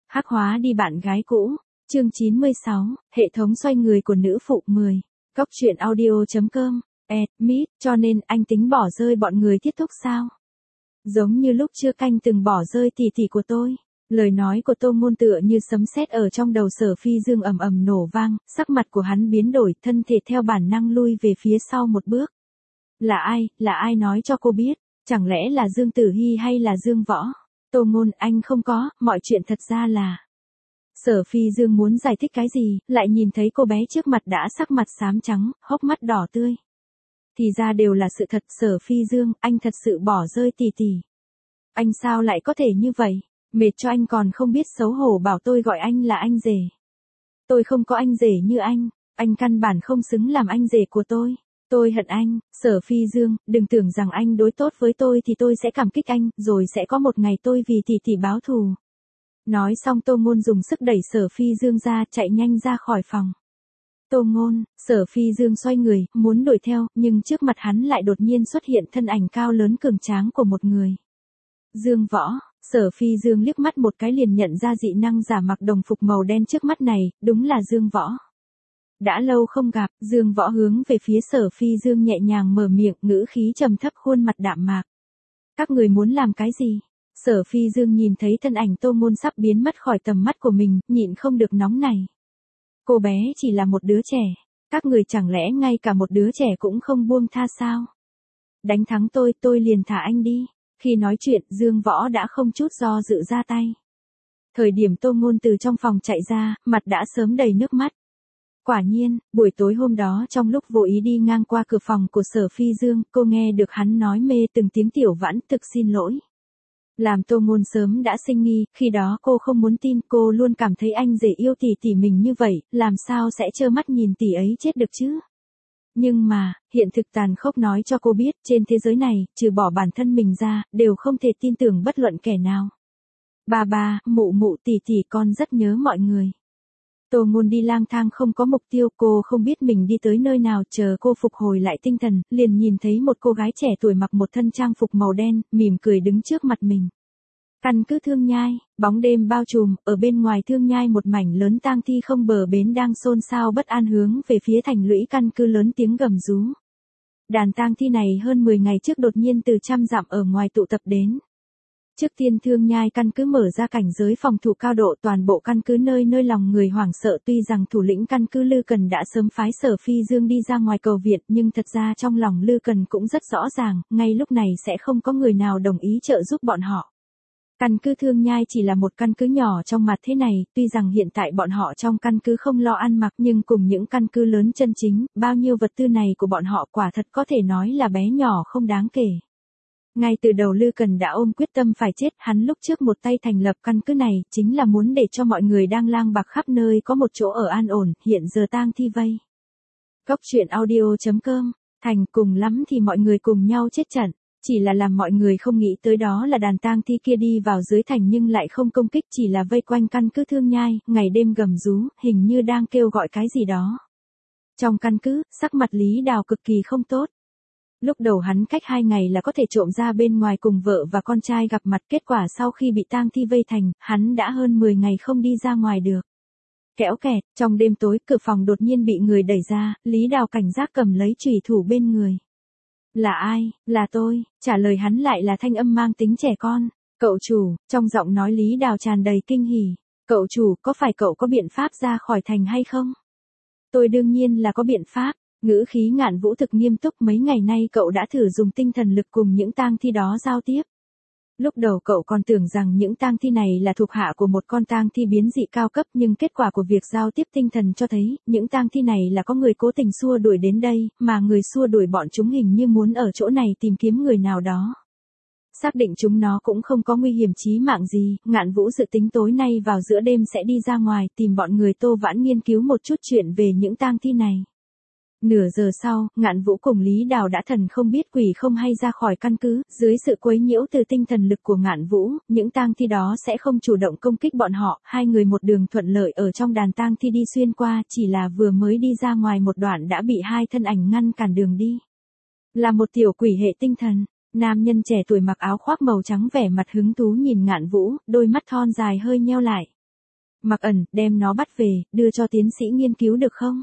Hắc hóa đi bạn gái cũ. Chương 96, hệ thống xoay người của nữ phụ 10. Cóc truyện audio.com. Admit, cho nên anh tính bỏ rơi bọn người thiết thúc sao? Giống như lúc chưa canh từng bỏ rơi tỷ tỷ của tôi. Lời nói của Tô Ngôn tựa như sấm sét ở trong đầu Sở Phi Dương ầm ầm nổ vang, sắc mặt của hắn biến đổi, thân thể theo bản năng lui về phía sau một bước. Là ai nói cho cô biết? Chẳng lẽ là Dương Tử Hi hay là Dương Võ? Tô Ngôn, anh không có, mọi chuyện thật ra là... Sở Phi Dương muốn giải thích cái gì, lại nhìn thấy cô bé trước mặt đã sắc mặt xám trắng, hốc mắt đỏ tươi. Thì ra đều là sự thật. Sở Phi Dương, anh thật sự bỏ rơi tỷ tỷ. Anh sao lại có thể như vậy? Mệt cho anh còn không biết xấu hổ bảo tôi gọi anh là anh rể. Tôi không có anh rể như anh căn bản không xứng làm anh rể của tôi. Tôi hận anh. Sở Phi Dương, đừng tưởng rằng anh đối tốt với tôi thì tôi sẽ cảm kích anh, rồi sẽ có một ngày tôi vì tỷ tỷ báo thù. Nói xong Tô Ngôn dùng sức đẩy Sở Phi Dương ra, chạy nhanh ra khỏi phòng. Tô Ngôn, Sở Phi Dương xoay người, muốn đuổi theo, nhưng trước mặt hắn lại đột nhiên xuất hiện thân ảnh cao lớn cường tráng của một người. Dương Võ. Sở Phi Dương liếc mắt một cái liền nhận ra dị năng giả mặc đồng phục màu đen trước mắt này, đúng là Dương Võ. Đã lâu không gặp, Dương Võ hướng về phía Sở Phi Dương nhẹ nhàng mở miệng, ngữ khí trầm thấp, khuôn mặt đạm mạc. Các người muốn làm cái gì? Sở Phi Dương nhìn thấy thân ảnh Tô Ngôn sắp biến mất khỏi tầm mắt của mình, nhịn không được nóng này. Cô bé chỉ là một đứa trẻ, các người chẳng lẽ ngay cả một đứa trẻ cũng không buông tha sao? Đánh thắng tôi liền thả anh đi. Khi nói chuyện, Dương Võ đã không chút do dự ra tay. Thời điểm Tô Ngôn từ trong phòng chạy ra, mặt đã sớm đầy nước mắt. Quả nhiên, buổi tối hôm đó trong lúc vô ý đi ngang qua cửa phòng của Sở Phi Dương, cô nghe được hắn nói mê từng tiếng Tiểu Vãn, thực xin lỗi. Làm Tô Ngôn sớm đã sinh nghi, khi đó cô không muốn tin, cô luôn cảm thấy anh rể yêu tỷ mình như vậy, làm sao sẽ trơ mắt nhìn tỷ ấy chết được chứ? Nhưng mà, hiện thực tàn khốc nói cho cô biết, trên thế giới này, trừ bỏ bản thân mình ra, đều không thể tin tưởng bất luận kẻ nào. Ba, mụ tỷ con rất nhớ mọi người. Tô Ngôn đi lang thang không có mục tiêu, cô không biết mình đi tới nơi nào, chờ cô phục hồi lại tinh thần, liền nhìn thấy một cô gái trẻ tuổi mặc một thân trang phục màu đen, mỉm cười đứng trước mặt mình. Căn cứ Thương Nhai, bóng đêm bao trùm, ở bên ngoài Thương Nhai một mảnh lớn tang thi không bờ bến đang xôn xao bất an hướng về phía thành lũy căn cứ lớn tiếng gầm rú. Đàn tang thi này hơn 10 ngày trước đột nhiên từ trăm dặm ở ngoài tụ tập đến. Trước tiên Thương Nhai căn cứ mở ra cảnh giới phòng thủ cao độ, toàn bộ căn cứ nơi nơi lòng người hoảng sợ, tuy rằng thủ lĩnh căn cứ Lư Cần đã sớm phái Sở Phi Dương đi ra ngoài cầu viện, nhưng thật ra trong lòng Lư Cần cũng rất rõ ràng, ngay lúc này sẽ không có người nào đồng ý trợ giúp bọn họ. Căn cứ Thương Nhai chỉ là một căn cứ nhỏ trong mặt thế này, tuy rằng hiện tại bọn họ trong căn cứ không lo ăn mặc, nhưng cùng những căn cứ lớn chân chính, bao nhiêu vật tư này của bọn họ quả thật có thể nói là bé nhỏ không đáng kể. Ngay từ đầu Lư Cần đã ôm quyết tâm phải chết, hắn lúc trước một tay thành lập căn cứ này, chính là muốn để cho mọi người đang lang bạc khắp nơi có một chỗ ở an ổn, hiện giờ tang thi vây. Cóc truyện audio.com, thành cùng lắm thì mọi người cùng nhau chết trận. Chỉ là làm mọi người không nghĩ tới đó là đàn tang thi kia đi vào dưới thành nhưng lại không công kích, chỉ là vây quanh căn cứ Thương Nhai, ngày đêm gầm rú, hình như đang kêu gọi cái gì đó. Trong căn cứ, sắc mặt Lý Đào cực kỳ không tốt. Lúc đầu hắn cách 2 ngày là có thể trộm ra bên ngoài cùng vợ và con trai gặp mặt, kết quả sau khi bị tang thi vây thành, hắn đã hơn 10 ngày không đi ra ngoài được. Kéo kẹt, trong đêm tối, cửa phòng đột nhiên bị người đẩy ra, Lý Đào cảnh giác cầm lấy chùy thủ bên người. Là ai? Là tôi. Trả lời hắn lại là thanh âm mang tính trẻ con. Cậu chủ, trong giọng nói Lý Đào tràn đầy kinh hỉ. Cậu chủ, có phải cậu có biện pháp ra khỏi thành hay không? Tôi đương nhiên là có biện pháp. Ngữ khí Ngạn Vũ thực nghiêm túc, mấy ngày nay cậu đã thử dùng tinh thần lực cùng những tang thi đó giao tiếp. Lúc đầu cậu còn tưởng rằng những tang thi này là thuộc hạ của một con tang thi biến dị cao cấp, nhưng kết quả của việc giao tiếp tinh thần cho thấy, những tang thi này là có người cố tình xua đuổi đến đây, mà người xua đuổi bọn chúng hình như muốn ở chỗ này tìm kiếm người nào đó. Xác định chúng nó cũng không có nguy hiểm chí mạng gì, Ngạn Vũ dự tính tối nay vào giữa đêm sẽ đi ra ngoài tìm bọn người Tô Vãn nghiên cứu một chút chuyện về những tang thi này. Nửa giờ sau, Ngạn Vũ cùng Lý Đào đã thần không biết quỷ không hay ra khỏi căn cứ, dưới sự quấy nhiễu từ tinh thần lực của Ngạn Vũ, những tang thi đó sẽ không chủ động công kích bọn họ, hai người một đường thuận lợi ở trong đàn tang thi đi xuyên qua, chỉ là vừa mới đi ra ngoài một đoạn đã bị hai thân ảnh ngăn cản đường đi. Là một tiểu quỷ hệ tinh thần, nam nhân trẻ tuổi mặc áo khoác màu trắng vẻ mặt hứng thú nhìn Ngạn Vũ, đôi mắt thon dài hơi nheo lại. Mặc Ẩn, đem nó bắt về, đưa cho tiến sĩ nghiên cứu được không?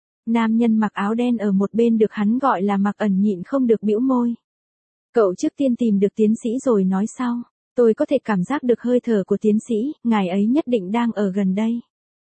Nam nhân mặc áo đen ở một bên được hắn gọi là Mặc Ẩn nhịn không được bĩu môi. Cậu trước tiên tìm được tiến sĩ rồi nói sau. Tôi có thể cảm giác được hơi thở của tiến sĩ, ngài ấy nhất định đang ở gần đây.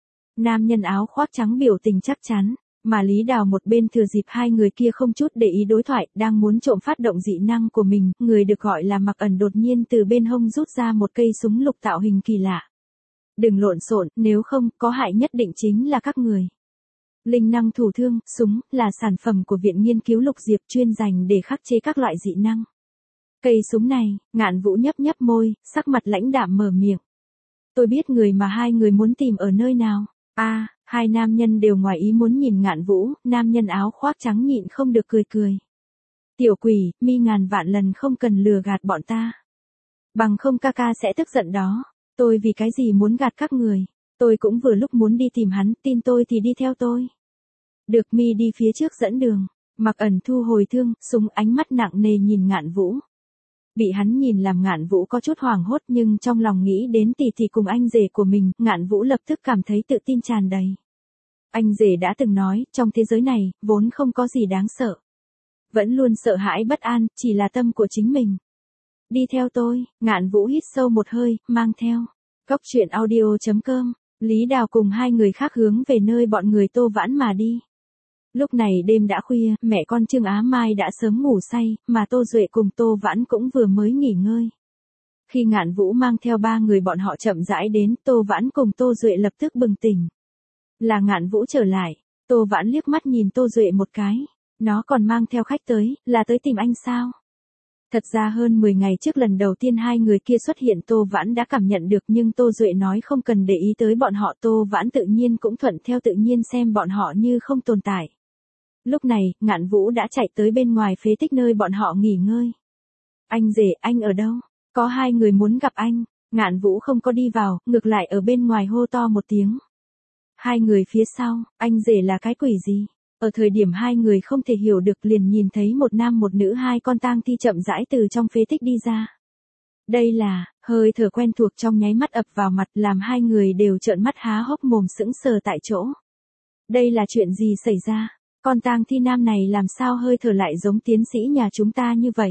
Nam nhân áo khoác trắng biểu tình chắc chắn, mà Lý Đào một bên thừa dịp hai người kia không chút để ý đối thoại, đang muốn trộm phát động dị năng của mình, người được gọi là Mặc Ẩn đột nhiên từ bên hông rút ra một cây súng lục tạo hình kỳ lạ. Đừng lộn xộn, nếu không, có hại nhất định chính là các người. Linh năng thủ thương, súng, là sản phẩm của Viện Nghiên cứu Lục Diệp chuyên dành để khắc chế các loại dị năng. Cây súng này, Ngạn Vũ nhấp nhấp môi, sắc mặt lãnh đạm mở miệng. Tôi biết người mà hai người muốn tìm ở nơi nào. Hai nam nhân đều ngoài ý muốn nhìn Ngạn Vũ, nam nhân áo khoác trắng nhịn không được cười cười. Tiểu quỷ, mi ngàn vạn lần không cần lừa gạt bọn ta. Bằng không ca ca sẽ tức giận đó. Tôi vì cái gì muốn gạt các người. Tôi cũng vừa lúc muốn đi tìm hắn, tin tôi thì đi theo tôi. Được, mi đi phía trước dẫn đường. Mặc Ẩn thu hồi thương, súng, ánh mắt nặng nề nhìn Ngạn Vũ. Bị hắn nhìn làm Ngạn Vũ có chút hoảng hốt, nhưng trong lòng nghĩ đến tỷ tỷ cùng anh rể của mình, Ngạn Vũ lập tức cảm thấy tự tin tràn đầy. Anh rể đã từng nói, trong thế giới này, vốn không có gì đáng sợ. Vẫn luôn sợ hãi bất an, chỉ là tâm của chính mình. Đi theo tôi, Ngạn Vũ hít sâu một hơi, mang theo. Cốc truyện audio.com, Lý Đào cùng hai người khác hướng về nơi bọn người Tô Vãn mà đi. Lúc này đêm đã khuya, mẹ con Trương Á Mai đã sớm ngủ say, mà Tô Duệ cùng Tô Vãn cũng vừa mới nghỉ ngơi. Khi Ngạn Vũ mang theo ba người bọn họ chậm rãi đến, Tô Vãn cùng Tô Duệ lập tức bừng tỉnh. Là Ngạn Vũ trở lại, Tô Vãn liếc mắt nhìn Tô Duệ một cái. Nó còn mang theo khách tới, là tới tìm anh sao? Thật ra hơn 10 ngày trước lần đầu tiên hai người kia xuất hiện Tô Vãn đã cảm nhận được, nhưng Tô Duệ nói không cần để ý tới bọn họ, Tô Vãn tự nhiên cũng thuận theo tự nhiên xem bọn họ như không tồn tại. Lúc này, Ngạn Vũ đã chạy tới bên ngoài phế tích nơi bọn họ nghỉ ngơi. Anh rể, anh ở đâu? Có hai người muốn gặp anh. Ngạn Vũ không có đi vào, ngược lại ở bên ngoài hô to một tiếng. Hai người phía sau, anh rể là cái quỷ gì? Ở thời điểm hai người không thể hiểu được liền nhìn thấy một nam một nữ hai con tang thi chậm rãi từ trong phế tích đi ra. Đây là, hơi thở quen thuộc trong nháy mắt ập vào mặt làm hai người đều trợn mắt há hốc mồm sững sờ tại chỗ. Đây là chuyện gì xảy ra? Con tang thi nam này làm sao hơi thở lại giống tiến sĩ nhà chúng ta như vậy?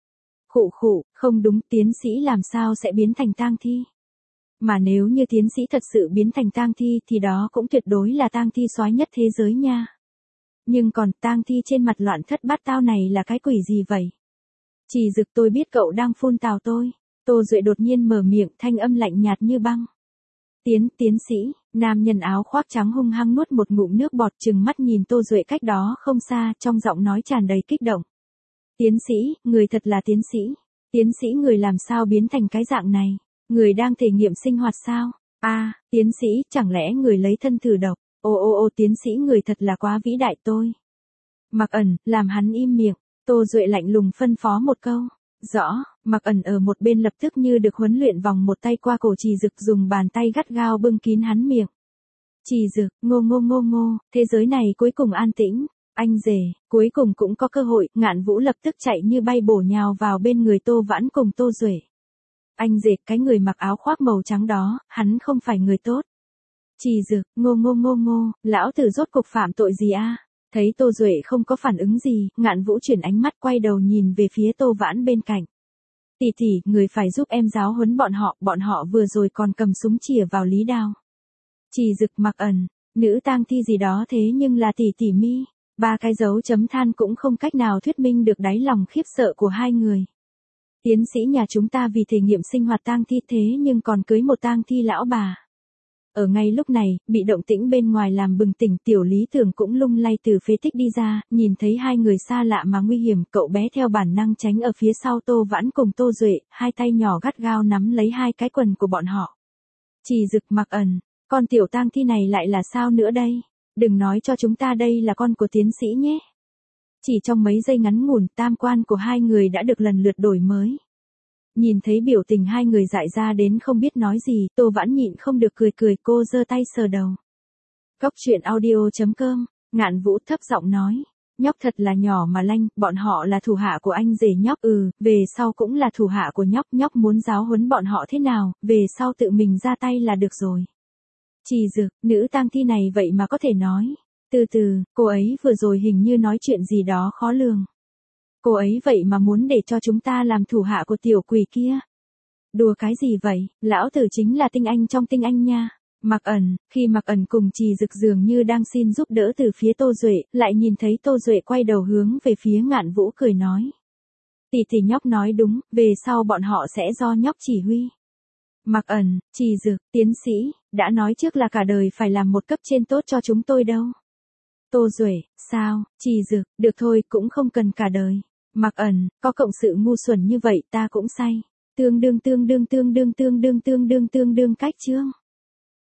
Khụ khụ, không đúng, tiến sĩ làm sao sẽ biến thành tang thi? Mà nếu như tiến sĩ thật sự biến thành tang thi thì đó cũng tuyệt đối là tang thi soái nhất thế giới nha. Nhưng còn tang thi trên mặt loạn thất bát tao này là cái quỷ gì vậy? Chỉ Dực, tôi biết cậu đang phun tào tôi. Tô Duệ đột nhiên mở miệng, thanh âm lạnh nhạt như băng. Tiến sĩ, nam nhân áo khoác trắng hung hăng nuốt một ngụm nước bọt, trừng mắt nhìn Tô Duệ cách đó không xa, trong giọng nói tràn đầy kích động. Tiến sĩ, người thật là tiến sĩ. Tiến sĩ, người làm sao biến thành cái dạng này? Người đang thể nghiệm sinh hoạt sao? Tiến sĩ, chẳng lẽ người lấy thân thử độc? Tiến sĩ, người thật là quá vĩ đại tôi. Mặc Ẩn, làm hắn im miệng. Tô Duệ lạnh lùng phân phó một câu. Rõ. Mặc Ẩn ở một bên lập tức như được huấn luyện vòng một tay qua cổ Chỉ Dực, dùng bàn tay gắt gao bưng kín hắn miệng. Chỉ Dực, ngô, thế giới này cuối cùng an tĩnh. Anh rể, cuối cùng cũng có cơ hội. Ngạn Vũ lập tức chạy như bay bổ nhào vào bên người Tô Vãn cùng Tô Duệ. Anh rể, cái người mặc áo khoác màu trắng đó, hắn không phải người tốt. Chỉ Dực, ngô, lão tử rốt cục phạm tội gì a? Thấy Tô Duệ không có phản ứng gì, Ngạn Vũ chuyển ánh mắt quay đầu nhìn về phía Tô Vãn bên cạnh. Tỷ tỷ, người phải giúp em giáo huấn bọn họ vừa rồi còn cầm súng chĩa vào Lý Đào. Chỉ Dực, Mặc Ẩn, nữ tang thi gì đó thế nhưng là tỷ tỷ mi. Ba cái dấu chấm than cũng không cách nào thuyết minh được đáy lòng khiếp sợ của hai người. Tiến sĩ nhà chúng ta vì thể nghiệm sinh hoạt tang thi thế nhưng còn cưới một tang thi lão bà. Ở ngay lúc này, bị động tĩnh bên ngoài làm bừng tỉnh, Tiểu Lý Tưởng cũng lung lay từ phế tích đi ra, nhìn thấy hai người xa lạ mà nguy hiểm, cậu bé theo bản năng tránh ở phía sau Tô Vãn cùng Tô Duệ, hai tay nhỏ gắt gao nắm lấy hai cái quần của bọn họ. Chỉ Dực, Mặc Ẩn, con tiểu tang thi này lại là sao nữa đây? Đừng nói cho chúng ta đây là con của tiến sĩ nhé. Chỉ trong mấy giây ngắn ngủn, tam quan của hai người đã được lần lượt đổi mới. Nhìn thấy biểu tình hai người dại ra đến không biết nói gì, Tô Vãn nhịn không được cười, cô giơ tay sờ đầu. Cốc truyện audio.com, Ngạn Vũ thấp giọng nói. Nhóc thật là nhỏ mà lanh, bọn họ là thủ hạ của anh rể nhóc, về sau cũng là thủ hạ của nhóc muốn giáo huấn bọn họ thế nào, về sau tự mình ra tay là được rồi. Trì Dực, nữ tang thi này vậy mà có thể nói. Từ từ, cô ấy vừa rồi hình như nói chuyện gì đó khó lường. Cô ấy vậy mà muốn để cho chúng ta làm thủ hạ của tiểu quỷ kia. Đùa cái gì vậy, lão tử chính là tinh anh trong tinh anh nha. Mặc Ẩn, khi Mặc Ẩn cùng Trì Dực dường như đang xin giúp đỡ từ phía Tô Duệ, lại nhìn thấy Tô Duệ quay đầu hướng về phía Ngạn Vũ cười nói. Tỷ tỷ nhóc nói đúng, về sau bọn họ sẽ do nhóc chỉ huy. Mặc Ẩn, Trì Dực, tiến sĩ, đã nói trước là cả đời phải làm một cấp trên tốt cho chúng tôi đâu. Tô Duệ, sao, Trì Dực, được thôi, cũng không cần cả đời. Mặc Ẩn, có cộng sự ngu xuẩn như vậy ta cũng say. Tương đương cách chương.